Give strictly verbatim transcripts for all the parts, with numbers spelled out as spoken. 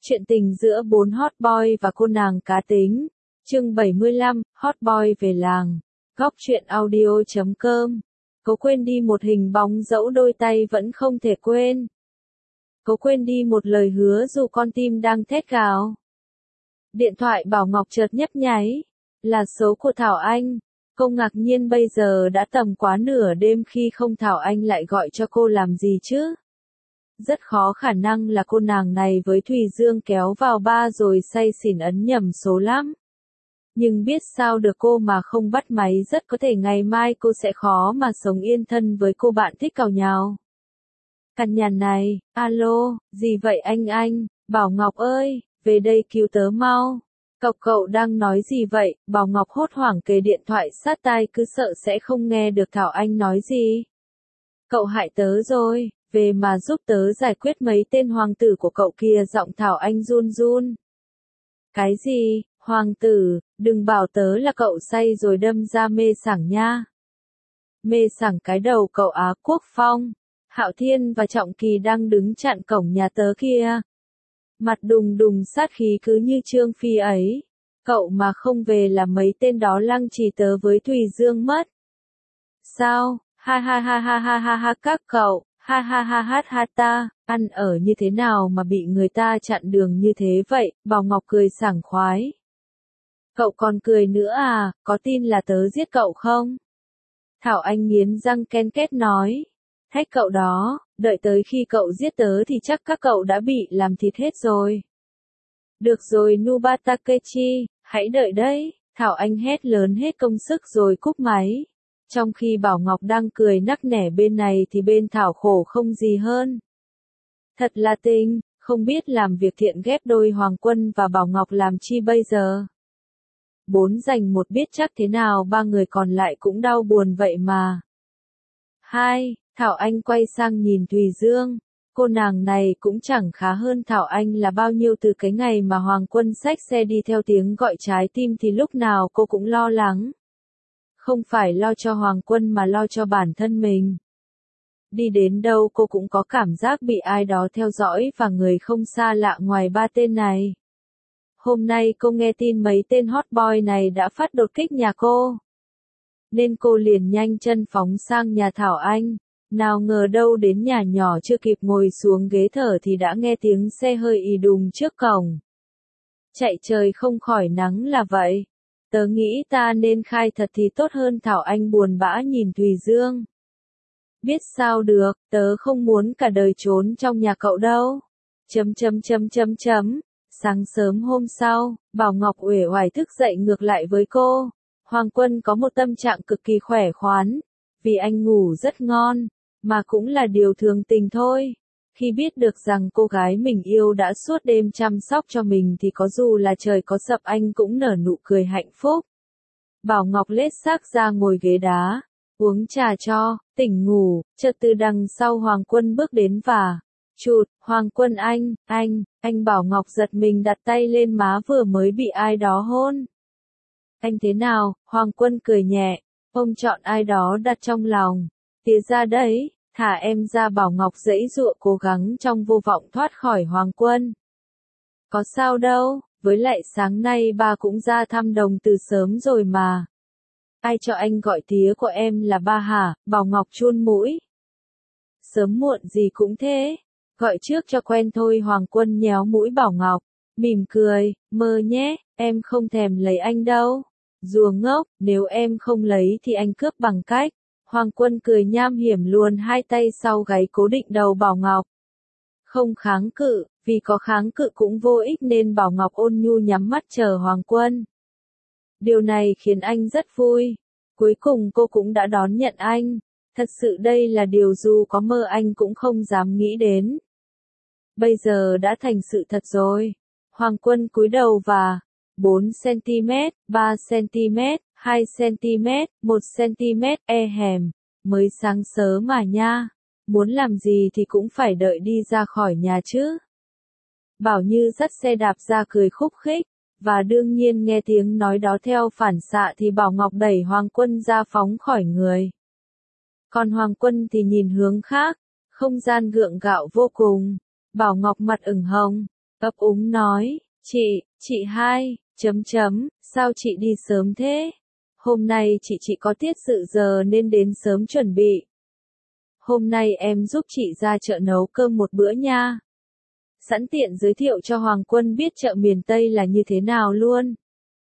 Chuyện tình giữa bốn hot boy và cô nàng cá tính. Chương bảy mươi lăm, hot boy về làng. Góc truyện audio chấm com. Cố quên đi một hình bóng dẫu đôi tay vẫn không thể quên. Cố quên đi một lời hứa dù con tim đang thét gào. Điện thoại Bảo Ngọc chợt nhấp nháy. Là số của Thảo Anh. Cô ngạc nhiên bây giờ đã tầm quá nửa đêm khi không Thảo Anh lại gọi cho cô làm gì chứ? Rất khó khả năng là cô nàng này với Thùy Dương kéo vào ba rồi say xỉn ấn nhầm số lắm. Nhưng biết sao được cô mà không bắt máy, rất có thể ngày mai cô sẽ khó mà sống yên thân với cô bạn thích càu nhàu. Căn nhà này, alo, gì vậy anh anh, Bảo Ngọc ơi, về đây cứu tớ mau. Cậu cậu đang nói gì vậy? Bảo Ngọc hốt hoảng kề điện thoại sát tai cứ sợ sẽ không nghe được Thảo Anh nói gì. Cậu hại tớ rồi, về mà giúp tớ giải quyết mấy tên hoàng tử của cậu kia, giọng Thảo Anh run run. Cái gì, hoàng tử, đừng bảo tớ là cậu say rồi đâm ra mê sảng nha. Mê sảng cái đầu cậu Á Quốc Phong, Hạo Thiên và Trọng Kỳ đang đứng chặn cổng nhà tớ kia. Mặt đùng đùng sát khí cứ như Trương Phi ấy. Cậu mà không về là mấy tên đó lăng trì tớ với Thùy Dương mất. Sao, ha ha ha ha ha ha ha các cậu, ha ha ha ha ha ta, ăn ở như thế nào mà bị người ta chặn đường như thế vậy, Bảo Ngọc cười sảng khoái. Cậu còn cười nữa à, có tin là tớ giết cậu không? Thảo Anh nghiến răng ken két nói. Thách cậu đó, đợi tới khi cậu giết tớ thì chắc các cậu đã bị làm thịt hết rồi. Được rồi Nubatakechi, hãy đợi đấy, Thảo Anh hét lớn hết công sức rồi cúp máy. Trong khi Bảo Ngọc đang cười nắc nẻ bên này thì bên Thảo khổ không gì hơn. Thật là tình, không biết làm việc thiện ghép đôi Hoàng Quân và Bảo Ngọc làm chi bây giờ. Bốn giành một biết chắc thế nào ba người còn lại cũng đau buồn vậy mà. Hai, Thảo Anh quay sang nhìn Thùy Dương. Cô nàng này cũng chẳng khá hơn Thảo Anh là bao nhiêu từ cái ngày mà Hoàng Quân xách xe đi theo tiếng gọi trái tim thì lúc nào cô cũng lo lắng. Không phải lo cho Hoàng Quân mà lo cho bản thân mình. Đi đến đâu cô cũng có cảm giác bị ai đó theo dõi và người không xa lạ ngoài ba tên này. Hôm nay cô nghe tin mấy tên hot boy này đã phát đột kích nhà cô. Nên cô liền nhanh chân phóng sang nhà Thảo Anh. Nào ngờ đâu đến nhà nhỏ chưa kịp ngồi xuống ghế thở thì đã nghe tiếng xe hơi ì đùng trước cổng. Chạy trời không khỏi nắng là vậy. Tớ nghĩ ta nên khai thật thì tốt hơn, Thảo Anh buồn bã nhìn Thùy Dương. Biết sao được, tớ không muốn cả đời trốn trong nhà cậu đâu. Chấm chấm chấm chấm chấm. Sáng sớm hôm sau, Bảo Ngọc uể oải thức dậy ngược lại với cô. Hoàng Quân có một tâm trạng cực kỳ khỏe khoắn, vì anh ngủ rất ngon, mà cũng là điều thường tình thôi. Khi biết được rằng cô gái mình yêu đã suốt đêm chăm sóc cho mình thì có dù là trời có sập anh cũng nở nụ cười hạnh phúc. Bảo Ngọc lết xác ra ngồi ghế đá, uống trà cho, tỉnh ngủ, chợt từ đằng sau Hoàng Quân bước đến và chụt, Hoàng Quân anh, anh, anh Bảo Ngọc giật mình đặt tay lên má vừa mới bị ai đó hôn. Anh thế nào? Hoàng Quân cười nhẹ, ông chọn ai đó đặt trong lòng. Tía ra đấy, thả em ra. Bảo Ngọc giãy giụa cố gắng trong vô vọng thoát khỏi Hoàng Quân. Có sao đâu, với lại sáng nay ba cũng ra thăm Đồng từ sớm rồi mà. Ai cho anh gọi tía của em là ba hả? Bảo Ngọc chun mũi. Sớm muộn gì cũng thế, gọi trước cho quen thôi. Hoàng Quân nhéo mũi Bảo Ngọc, mỉm cười, mơ nhé, em không thèm lấy anh đâu. Rùa ngốc, nếu em không lấy thì anh cướp bằng cách. Hoàng Quân cười nham hiểm luồn hai tay sau gáy cố định đầu Bảo Ngọc. Không kháng cự, vì có kháng cự cũng vô ích nên Bảo Ngọc ôn nhu nhắm mắt chờ Hoàng Quân. Điều này khiến anh rất vui. Cuối cùng cô cũng đã đón nhận anh. Thật sự đây là điều dù có mơ anh cũng không dám nghĩ đến. Bây giờ đã thành sự thật rồi. Hoàng Quân cúi đầu và bốn xăng-ti-mét, ba xăng-ti-mét, hai xăng-ti-mét, một xăng-ti-mét, e hèm, mới sáng sớm mà nha, muốn làm gì thì cũng phải đợi đi ra khỏi nhà chứ. Bảo Như dắt xe đạp ra cười khúc khích, và đương nhiên nghe tiếng nói đó theo phản xạ thì Bảo Ngọc đẩy Hoàng Quân ra phóng khỏi người. Còn Hoàng Quân thì nhìn hướng khác, không gian gượng gạo vô cùng. Bảo Ngọc mặt ửng hồng, ấp úng nói, chị, chị hai, chấm chấm, sao chị đi sớm thế? Hôm nay chị chị có tiết dự giờ nên đến sớm chuẩn bị. Hôm nay em giúp chị ra chợ nấu cơm một bữa nha. Sẵn tiện giới thiệu cho Hoàng Quân biết chợ miền Tây là như thế nào luôn.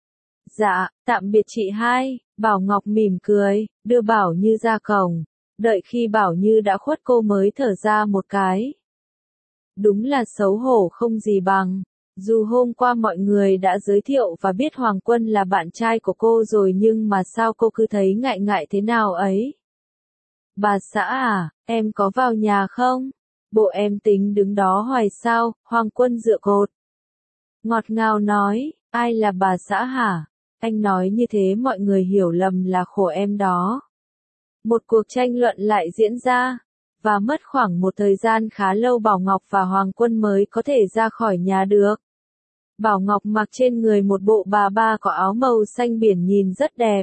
Dạ, tạm biệt chị hai, Bảo Ngọc mỉm cười, đưa Bảo Như ra cổng. Đợi khi Bảo Như đã khuất cô mới thở ra một cái. Đúng là xấu hổ không gì bằng. Dù hôm qua mọi người đã giới thiệu và biết Hoàng Quân là bạn trai của cô rồi nhưng mà sao cô cứ thấy ngại ngại thế nào ấy? Bà xã à, em có vào nhà không? Bộ em tính đứng đó hoài sao? Hoàng Quân dựa cột. Ngọt ngào nói, ai là bà xã hả? Anh nói như thế mọi người hiểu lầm là khổ em đó. Một cuộc tranh luận lại diễn ra, và mất khoảng một thời gian khá lâu Bảo Ngọc và Hoàng Quân mới có thể ra khỏi nhà được. Bảo Ngọc mặc trên người một bộ bà ba có áo màu xanh biển nhìn rất đẹp.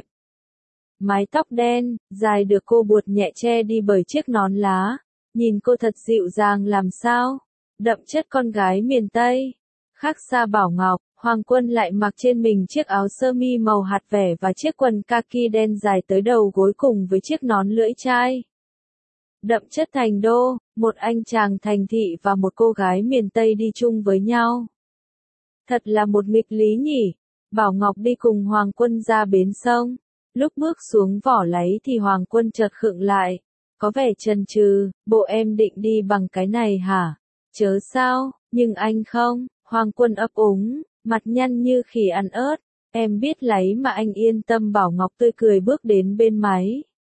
Mái tóc đen, dài được cô buộc nhẹ che đi bởi chiếc nón lá. Nhìn cô thật dịu dàng làm sao. Đậm chất con gái miền Tây. Khác xa Bảo Ngọc, Hoàng Quân lại mặc trên mình chiếc áo sơ mi màu hạt vẻ và chiếc quần kaki đen dài tới đầu gối cùng với chiếc nón lưỡi chai. Đậm chất thành đô, một anh chàng thành thị và một cô gái miền Tây đi chung với nhau. Thật là một nghịch lý nhỉ. Bảo Ngọc đi cùng Hoàng Quân ra bến sông. Lúc bước xuống vỏ láy thì Hoàng Quân chợt khựng lại. Có vẻ chần chừ, bộ em định đi bằng cái này hả? Chớ sao, nhưng anh không. Hoàng Quân ấp úng, mặt nhăn như khỉ ăn ớt. Em biết láy mà anh yên tâm. Bảo Ngọc tươi cười bước đến bên máy.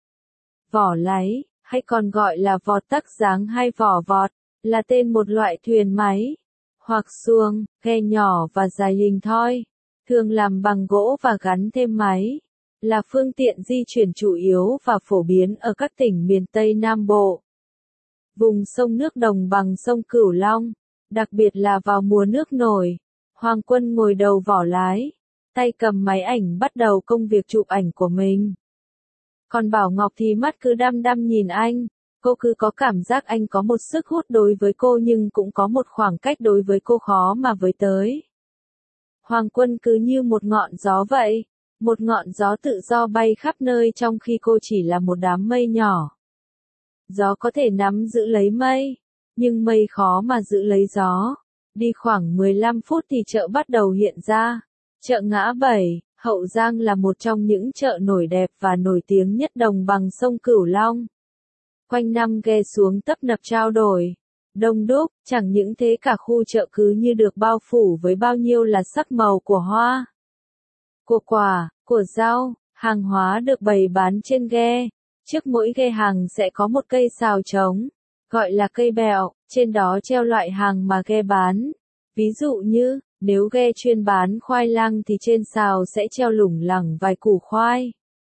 Vỏ láy, hay còn gọi là vọt tắc dáng hay vỏ vọt, là tên một loại thuyền máy. Hoặc xuồng, ghe nhỏ và dài hình thoi. Thường làm bằng gỗ và gắn thêm máy. Là phương tiện di chuyển chủ yếu và phổ biến ở các tỉnh miền Tây Nam Bộ. Vùng sông nước đồng bằng sông Cửu Long, đặc biệt là vào mùa nước nổi. Hoàng Quân ngồi đầu vỏ lái, tay cầm máy ảnh bắt đầu công việc chụp ảnh của mình. Còn Bảo Ngọc thì mắt cứ đăm đăm nhìn anh, cô cứ có cảm giác anh có một sức hút đối với cô nhưng cũng có một khoảng cách đối với cô khó mà với tới. Hoàng Quân cứ như một ngọn gió vậy. Một ngọn gió tự do bay khắp nơi trong khi cô chỉ là một đám mây nhỏ. Gió có thể nắm giữ lấy mây, nhưng mây khó mà giữ lấy gió. Đi khoảng mười lăm phút thì chợ bắt đầu hiện ra. Chợ Ngã Bảy, Hậu Giang là một trong những chợ nổi đẹp và nổi tiếng nhất đồng bằng sông Cửu Long. Quanh năm ghe xuống tấp nập trao đổi. Đông đúc, chẳng những thế cả khu chợ cứ như được bao phủ với bao nhiêu là sắc màu của hoa, của quả, của rau, hàng hóa được bày bán trên ghe. Trước mỗi ghe hàng sẽ có một cây sào trống, gọi là cây bẹo, trên đó treo loại hàng mà ghe bán. Ví dụ như, nếu ghe chuyên bán khoai lang thì trên sào sẽ treo lủng lẳng vài củ khoai.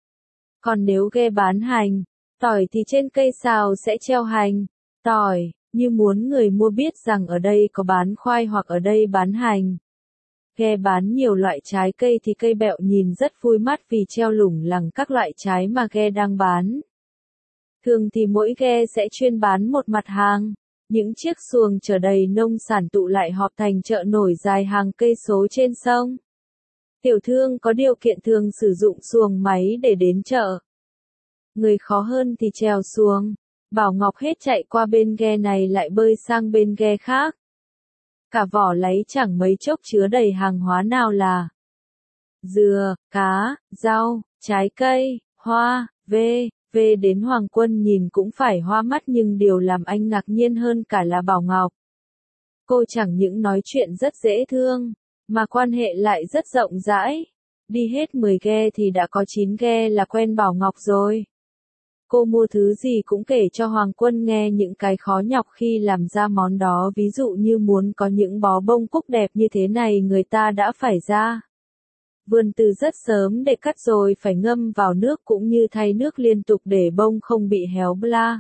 Còn nếu ghe bán hành, tỏi thì trên cây sào sẽ treo hành, tỏi, như muốn người mua biết rằng ở đây có bán khoai hoặc ở đây bán hành. Ghe bán nhiều loại trái cây thì cây bẹo nhìn rất vui mắt vì treo lủng lẳng các loại trái mà ghe đang bán. Thường thì mỗi ghe sẽ chuyên bán một mặt hàng. Những chiếc xuồng chở đầy nông sản tụ lại họp thành chợ nổi dài hàng cây số trên sông. Tiểu thương có điều kiện thường sử dụng xuồng máy để đến chợ. Người khó hơn thì chèo xuồng. Bảo Ngọc hết chạy qua bên ghe này lại bơi sang bên ghe khác. Cả vỏ láy chẳng mấy chốc chứa đầy hàng hóa nào là dừa, cá, rau, trái cây, hoa, về, về đến Hoàng Quân nhìn cũng phải hoa mắt nhưng điều làm anh ngạc nhiên hơn cả là Bảo Ngọc. Cô chẳng những nói chuyện rất dễ thương, mà quan hệ lại rất rộng rãi. Đi hết mười ghe thì đã có chín ghe là quen Bảo Ngọc rồi. Cô mua thứ gì cũng kể cho Hoàng Quân nghe những cái khó nhọc khi làm ra món đó, ví dụ như muốn có những bó bông cúc đẹp như thế này người ta đã phải ra vườn từ rất sớm để cắt rồi phải ngâm vào nước cũng như thay nước liên tục để bông không bị héo bla.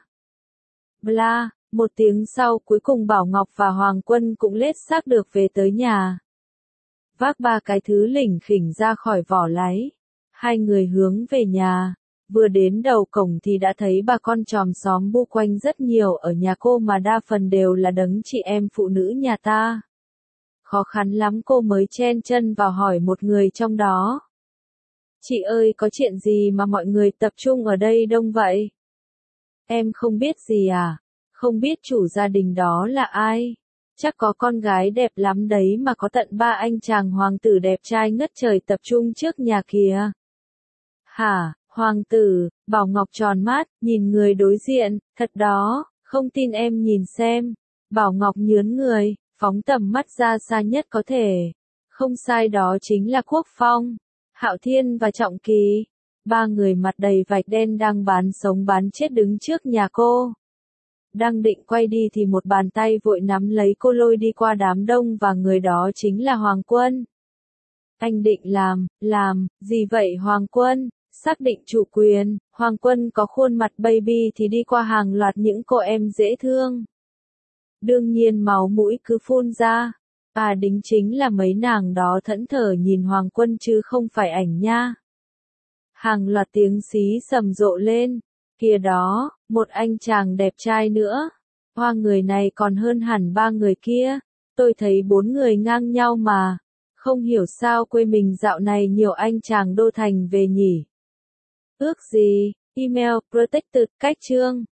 Bla, một tiếng sau cuối cùng Bảo Ngọc và Hoàng Quân cũng lết xác được về tới nhà. Vác ba cái thứ lỉnh khỉnh ra khỏi vỏ láy. Hai người hướng về nhà. Vừa đến đầu cổng thì đã thấy bà con chòm xóm bu quanh rất nhiều ở nhà cô mà đa phần đều là đấng chị em phụ nữ nhà ta. khó khăn lắm cô mới chen chân vào hỏi một người trong đó. Chị ơi, có chuyện gì mà mọi người tập trung ở đây đông vậy? Em không biết gì à? Không biết chủ gia đình đó là ai? Chắc có con gái đẹp lắm đấy mà có tận ba anh chàng hoàng tử đẹp trai ngất trời tập trung trước nhà kìa. Hả, hoàng tử, Bảo Ngọc tròn mắt, nhìn người đối diện, thật đó, không tin em nhìn xem. Bảo Ngọc nhướn người, phóng tầm mắt ra xa nhất có thể. Không sai, đó chính là Quốc Phong, Hạo Thiên và Trọng Kỳ. Ba người mặt đầy vạch đen đang bán sống bán chết đứng trước nhà cô. Đang định quay đi thì một bàn tay vội nắm lấy cô lôi đi qua đám đông và người đó chính là Hoàng Quân. Anh định làm, làm, gì vậy Hoàng Quân? Xác định chủ quyền, Hoàng Quân có khuôn mặt baby thì đi qua hàng loạt những cô em dễ thương. Đương nhiên máu mũi cứ phun ra. À đính chính là mấy nàng đó thẫn thờ nhìn Hoàng Quân chứ không phải ảnh nha. Hàng loạt tiếng xí sầm rộ lên. Kìa đó, một anh chàng đẹp trai nữa. Hoa, người này còn hơn hẳn ba người kia. Tôi thấy bốn người ngang nhau mà. Không hiểu sao quê mình dạo này nhiều anh chàng đô thành về nhỉ. Ước gì, email, protected, cách chương.